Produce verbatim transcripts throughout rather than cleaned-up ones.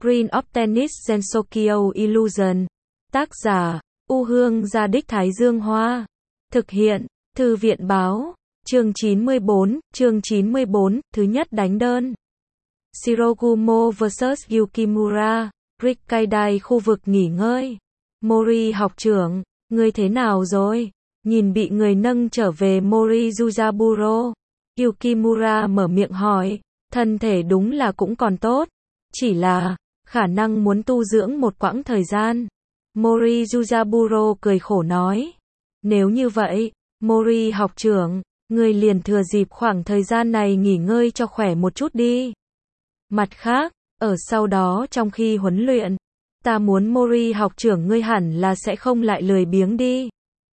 Green of Tennis Gensokyo Illusion. Tác giả, U Hương Gia Đích Thái Dương Hoa. Thực hiện, Thư viện Báo. Chương chín mươi bốn, chương chín mươi bốn, thứ nhất đánh đơn. Shirogumo versus Yukimura, Rikkaidai khu vực nghỉ ngơi. Mori học trưởng, ngươi thế nào rồi? Nhìn bị người nâng trở về Mori Yuzaburo, Yukimura mở miệng hỏi, thân thể đúng là cũng còn tốt, chỉ là, khả năng muốn tu dưỡng một quãng thời gian. Mori Yuzaburo cười khổ nói, nếu như vậy, Mori học trưởng, ngươi liền thừa dịp khoảng thời gian này nghỉ ngơi cho khỏe một chút đi. Mặt khác, ở sau đó trong khi huấn luyện, ta muốn Mori học trưởng ngươi hẳn là sẽ không lại lười biếng đi.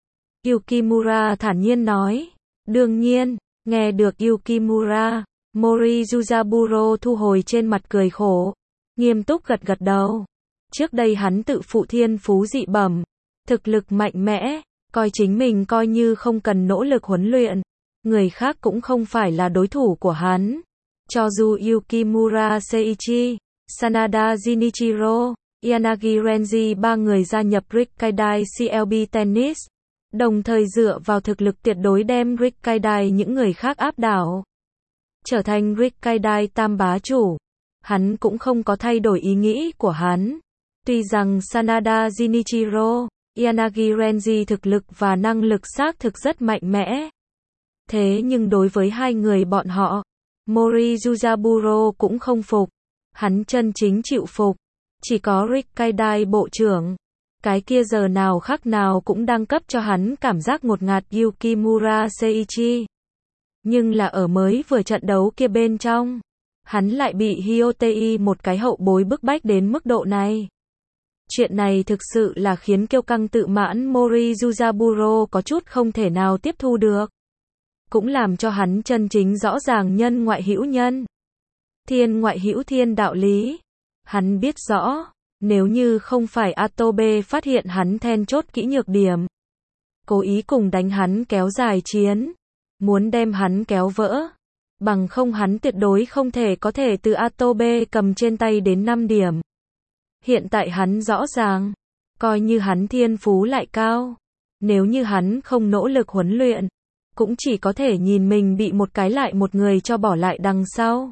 Yukimura thản nhiên nói. Đương nhiên, nghe được Yukimura, Mori Yuzaburo thu hồi trên mặt cười khổ, nghiêm túc gật gật đầu. Trước đây hắn tự phụ thiên phú dị bẩm, thực lực mạnh mẽ, coi chính mình coi như không cần nỗ lực huấn luyện, người khác cũng không phải là đối thủ của hắn. Cho dù Yukimura Seiichi, Sanada Jinichiro, Yanagi Renji ba người gia nhập Rikkaidai xê lờ bê Tennis, đồng thời dựa vào thực lực tuyệt đối đem Rikkaidai những người khác áp đảo, trở thành Rikkaidai tam bá chủ. Hắn cũng không có thay đổi ý nghĩ của hắn. Tuy rằng Sanada Jinichiro, Yanagi Renji thực lực và năng lực xác thực rất mạnh mẽ, thế nhưng đối với hai người bọn họ, Mori Yuzaburo cũng không phục. Hắn chân chính chịu phục chỉ có Rikkaidai bộ trưởng. Cái kia giờ nào khắc nào cũng đang cấp cho hắn cảm giác ngột ngạt Yukimura Seiichi. Nhưng là ở mới vừa trận đấu kia bên trong, hắn lại bị Hyotei một cái hậu bối bức bách đến mức độ này. Chuyện này thực sự là khiến kiêu căng tự mãn Mori Yuzaburo có chút không thể nào tiếp thu được. Cũng làm cho hắn chân chính rõ ràng nhân ngoại hữu nhân, thiên ngoại hữu thiên đạo lý. Hắn biết rõ, nếu như không phải Atobe phát hiện hắn then chốt kỹ nhược điểm, cố ý cùng đánh hắn kéo dài chiến, muốn đem hắn kéo vỡ, bằng không hắn tuyệt đối không thể có thể từ Atobe cầm trên tay đến năm điểm. Hiện tại hắn rõ ràng, coi như hắn thiên phú lại cao, nếu như hắn không nỗ lực huấn luyện, cũng chỉ có thể nhìn mình bị một cái lại một người cho bỏ lại đằng sau.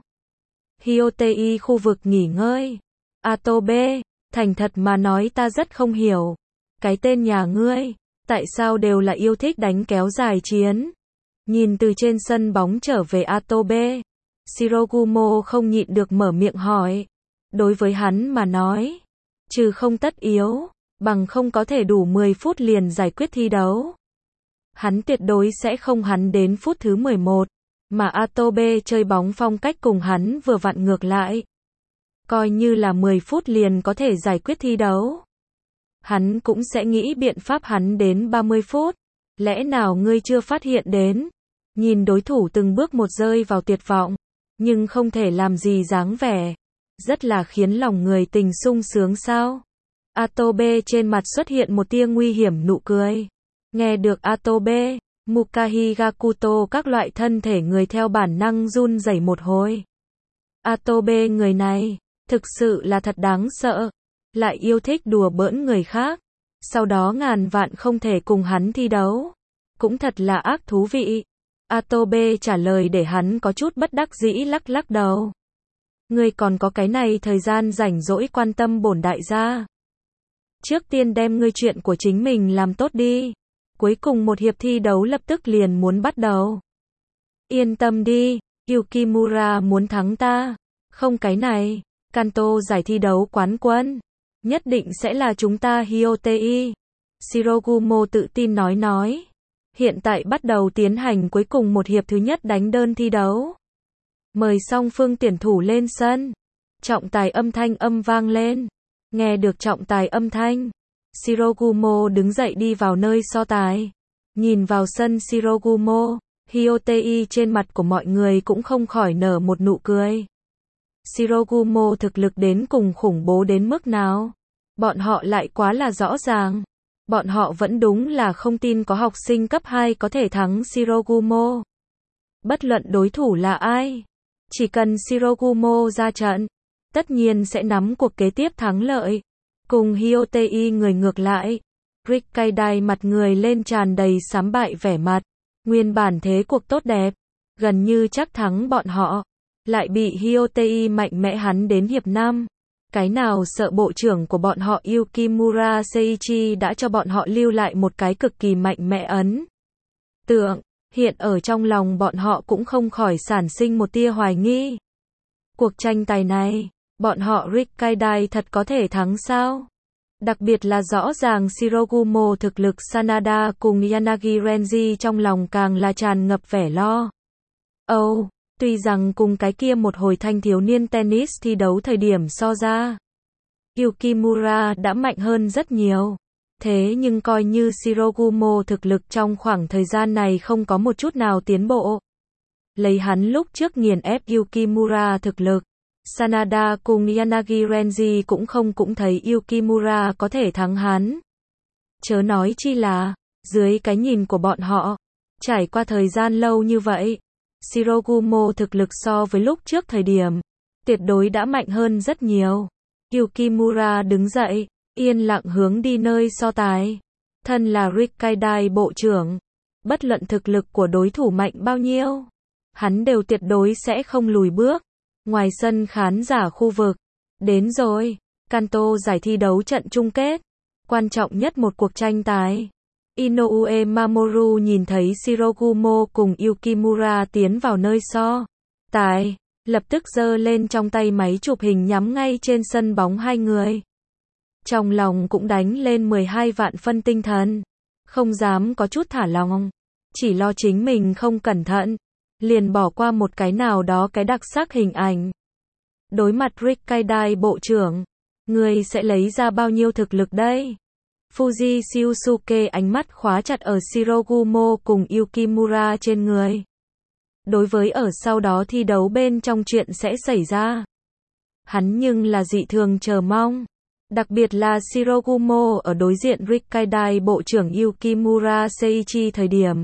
Hyotei khu vực nghỉ ngơi. Atobe, thành thật mà nói ta rất không hiểu. Cái tên nhà ngươi, tại sao đều là yêu thích đánh kéo dài chiến? Nhìn từ trên sân bóng trở về Atobe, Shirogumo không nhịn được mở miệng hỏi. Đối với hắn mà nói, trừ không tất yếu, bằng không có thể đủ mười phút liền giải quyết thi đấu, hắn tuyệt đối sẽ không hắn đến phút thứ mười một, mà Atobe chơi bóng phong cách cùng hắn vừa vặn ngược lại. Coi như là mười phút liền có thể giải quyết thi đấu, hắn cũng sẽ nghĩ biện pháp hắn đến ba mươi phút. Lẽ nào ngươi chưa phát hiện đến? Nhìn đối thủ từng bước một rơi vào tuyệt vọng, nhưng không thể làm gì dáng vẻ, rất là khiến lòng người tình sung sướng sao? Atobe trên mặt xuất hiện một tia nguy hiểm nụ cười. Nghe được Atobe, Mukahi Gakuto các loại thân thể người theo bản năng run rẩy một hồi. Atobe người này, thực sự là thật đáng sợ, lại yêu thích đùa bỡn người khác, sau đó ngàn vạn không thể cùng hắn thi đấu, cũng thật là ác thú vị. Atobe trả lời để hắn có chút bất đắc dĩ lắc lắc đầu. Ngươi còn có cái này thời gian rảnh rỗi quan tâm bổn đại gia. Trước tiên đem ngươi chuyện của chính mình làm tốt đi. Cuối cùng một hiệp thi đấu lập tức liền muốn bắt đầu. Yên tâm đi, Yukimura muốn thắng ta. Không cái này, Kanto giải thi đấu quán quân, nhất định sẽ là chúng ta Hyotei. Shirogumo tự tin nói nói. Hiện tại bắt đầu tiến hành cuối cùng một hiệp thứ nhất đánh đơn thi đấu. Mời song phương tuyển thủ lên sân. Trọng tài âm thanh âm vang lên. Nghe được trọng tài âm thanh, Shirogumo đứng dậy đi vào nơi so tài. Nhìn vào sân Shirogumo, Hyotei trên mặt của mọi người cũng không khỏi nở một nụ cười. Shirogumo thực lực đến cùng khủng bố đến mức nào, bọn họ lại quá là rõ ràng. Bọn họ vẫn đúng là không tin có học sinh cấp hai có thể thắng Shirogumo. Bất luận đối thủ là ai, chỉ cần Shirogumo ra trận, tất nhiên sẽ nắm cuộc kế tiếp thắng lợi. Cùng Hyotei người ngược lại, Rikkaidai mặt người lên tràn đầy sám bại vẻ mặt. Nguyên bản thế cuộc tốt đẹp, gần như chắc thắng bọn họ, lại bị Hyotei mạnh mẽ hắn đến hiệp năm. Cái nào sợ bộ trưởng của bọn họ Yukimura Seiichi đã cho bọn họ lưu lại một cái cực kỳ mạnh mẽ ấn tượng, hiện ở trong lòng bọn họ cũng không khỏi sản sinh một tia hoài nghi. Cuộc tranh tài này, bọn họ Rikkaidai thật có thể thắng sao? Đặc biệt là rõ ràng Shirogumo thực lực Sanada cùng Yanagi Renji trong lòng càng là tràn ngập vẻ lo âu. Oh, tuy rằng cùng cái kia một hồi thanh thiếu niên tennis thi đấu thời điểm so ra, Yukimura đã mạnh hơn rất nhiều. Thế nhưng coi như Shirogumo thực lực trong khoảng thời gian này không có một chút nào tiến bộ. Lấy hắn lúc trước nghiền ép Yukimura thực lực, Sanada cùng Yanagi Renji cũng không cũng thấy Yukimura có thể thắng hắn. Chớ nói chi là, dưới cái nhìn của bọn họ, trải qua thời gian lâu như vậy, Shirogumo thực lực so với lúc trước thời điểm, tuyệt đối đã mạnh hơn rất nhiều. Yukimura đứng dậy, yên lặng hướng đi nơi so tài. Thân là Rikkaidai bộ trưởng, bất luận thực lực của đối thủ mạnh bao nhiêu, hắn đều tuyệt đối sẽ không lùi bước. Ngoài sân khán giả khu vực, đến rồi, Kanto giải thi đấu trận chung kết, quan trọng nhất một cuộc tranh tài. Inoue Mamoru nhìn thấy Shirogumo cùng Yukimura tiến vào nơi so tài, lập tức giơ lên trong tay máy chụp hình nhắm ngay trên sân bóng hai người. Trong lòng cũng đánh lên mười hai vạn phân tinh thần, không dám có chút thả lỏng, chỉ lo chính mình không cẩn thận, liền bỏ qua một cái nào đó cái đặc sắc hình ảnh. Đối mặt Rikkaidai bộ trưởng, người sẽ lấy ra bao nhiêu thực lực đây? Fuji Shiosuke ánh mắt khóa chặt ở Shirogumo cùng Yukimura trên người. Đối với ở sau đó thi đấu bên trong chuyện sẽ xảy ra, hắn nhưng là dị thường chờ mong. Đặc biệt là Shirogumo ở đối diện Rikkaidai bộ trưởng Yukimura Seiichi thời điểm,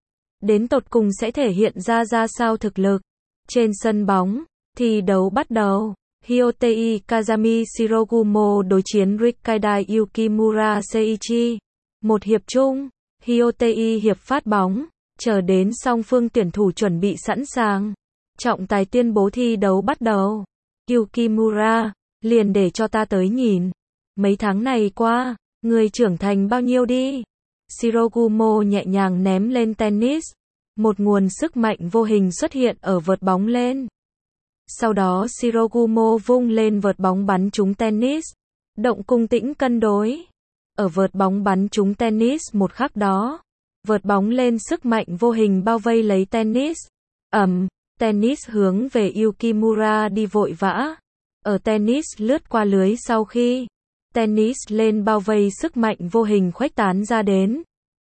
đến tột cùng sẽ thể hiện ra ra sao thực lực. Trên sân bóng, thi đấu bắt đầu. Hyotei Kazami Shirogumo đối chiến Rikkaidai Yukimura Seiichi. Một hiệp chung, Hyotei hiệp phát bóng, chờ đến song phương tuyển thủ chuẩn bị sẵn sàng. Trọng tài tuyên bố thi đấu bắt đầu. Yukimura, liền để cho ta tới nhìn. Mấy tháng này qua, người trưởng thành bao nhiêu đi? Shirogumo nhẹ nhàng ném lên tennis. Một nguồn sức mạnh vô hình xuất hiện ở vợt bóng lên. Sau đó Shirogumo vung lên vợt bóng bắn trúng tennis. Động cung tĩnh cân đối. Ở vợt bóng bắn trúng tennis một khắc đó, vợt bóng lên sức mạnh vô hình bao vây lấy tennis. Ầm, tennis hướng về Yukimura đi vội vã. Ở tennis lướt qua lưới sau khi tennis lên bao vây sức mạnh vô hình khuếch tán ra đến,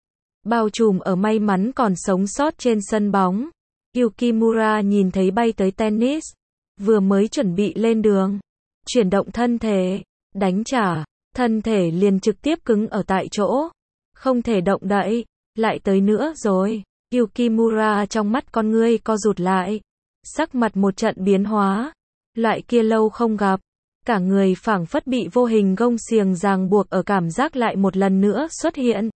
bao trùm ở may mắn còn sống sót trên sân bóng. Yukimura nhìn thấy bay tới tennis, vừa mới chuẩn bị lên đường, chuyển động thân thể, đánh trả, thân thể liền trực tiếp cứng ở tại chỗ, không thể động đậy, lại tới nữa rồi. Yukimura trong mắt con ngươi co rụt lại, sắc mặt một trận biến hóa, loại kia lâu không gặp, cả người phảng phất bị vô hình gông xiềng ràng buộc ở cảm giác lại một lần nữa xuất hiện.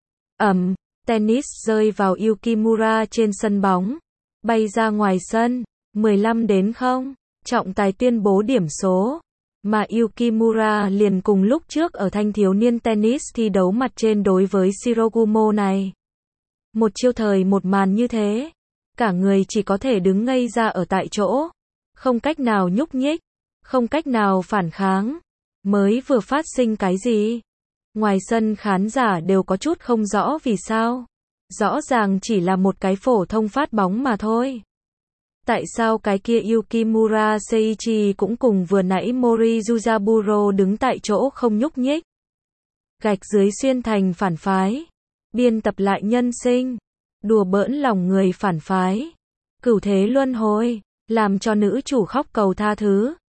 Ầm, tennis rơi vào Yukimura trên sân bóng, bay ra ngoài sân, mười lăm đến không, trọng tài tuyên bố điểm số, mà Yukimura liền cùng lúc trước ở thanh thiếu niên tennis thi đấu mặt trên đối với Shirogumo này. Một chiêu thời một màn như thế, cả người chỉ có thể đứng ngây ra ở tại chỗ, không cách nào nhúc nhích, không cách nào phản kháng. Mới vừa phát sinh cái gì? Ngoài sân khán giả đều có chút không rõ vì sao. Rõ ràng chỉ là một cái phổ thông phát bóng mà thôi. Tại sao cái kia Yukimura Seiichi cũng cùng vừa nãy Mori Yuzaburo đứng tại chỗ không nhúc nhích? Gạch dưới xuyên thành phản phái. Biên tập lại nhân sinh. Đùa bỡn lòng người phản phái. Cửu thế luân hồi. Làm cho nữ chủ khóc cầu tha thứ.